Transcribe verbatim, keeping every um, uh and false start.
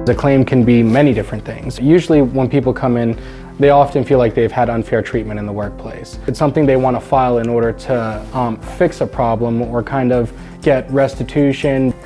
The claim can be many different things. Usually when people come in, they often feel like they've had unfair treatment in the workplace. It's something they want to file in order to um, fix a problem or kind of get restitution.